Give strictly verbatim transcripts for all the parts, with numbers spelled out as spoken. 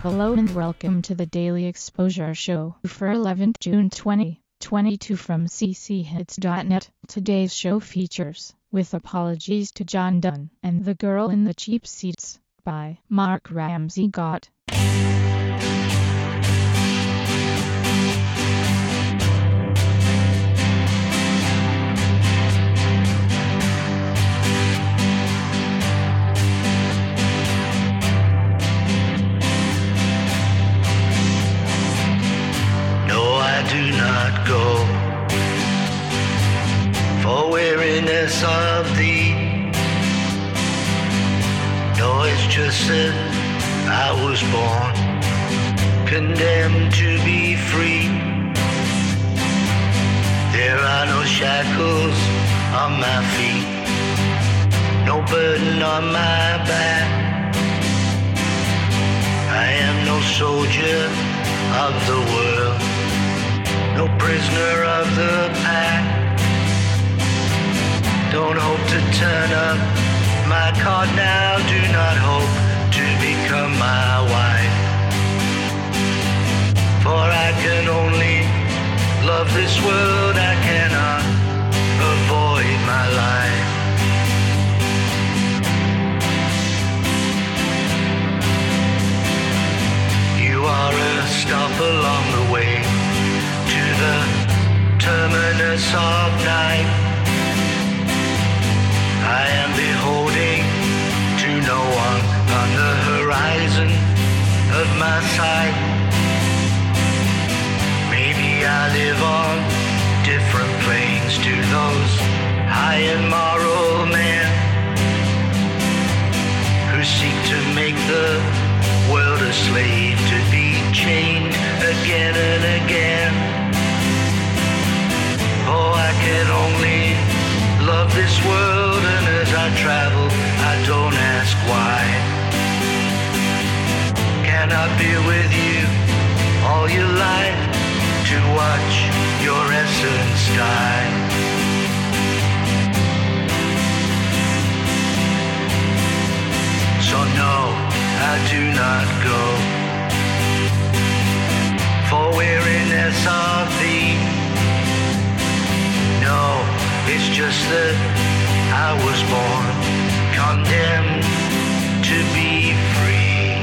Hello and welcome to the Daily Exposure Show for eleventh June twenty twenty-two from c c hits dot net. Today's show features With Apologies to John Donne and The Girl in the Cheap Seats by Mark Ramsey-Gott. Do not go for weariness of thee. No, it's just that I was born condemned to be free. There are no shackles on my feet, no burden on my back. I am no soldier of the world, no prisoner of the pack. Don't hope to turn up my card now. Do not hope to become my wife, for I can only love this world. I cannot avoid my life. You are a stop along the way to the terminus of night. I am beholding to no one on the horizon of my sight. Maybe I live on different planes to those high and moral men who seek to make the world a slave, to be chained again and again. Oh, I can only love this world, and as I travel, I don't ask why. Can I be with you all your life to watch your essence die? So no, I do not go for weariness of thee. No, it's just that I was born condemned to be free.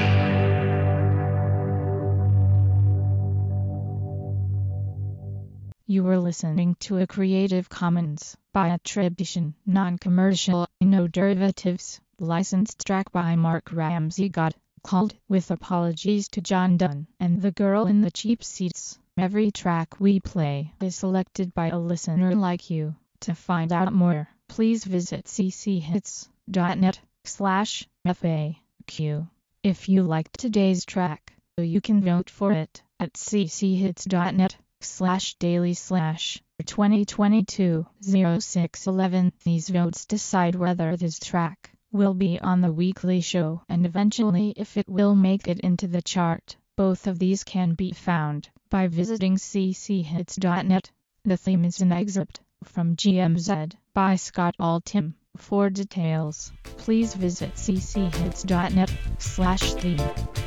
You were listening to a Creative Commons by attribution, non-commercial, no derivatives, licensed track by Mark Ramsey-Gott, called With Apologies to John Donne and The Girl in the Cheap Seats. Every track we play is selected by a listener like you. To find out more, please visit c c hits dot net slash F A Q. If you liked today's track, you can vote for it at c c hits dot net slash daily slash twenty twenty-two oh six eleven. These votes decide whether this track will be on the weekly show and eventually if it will make it into the chart. Both of these can be found by visiting c c hits dot net. The theme is an excerpt from G M Z by Scott Altham. For details, please visit c c hits dot net slash theme.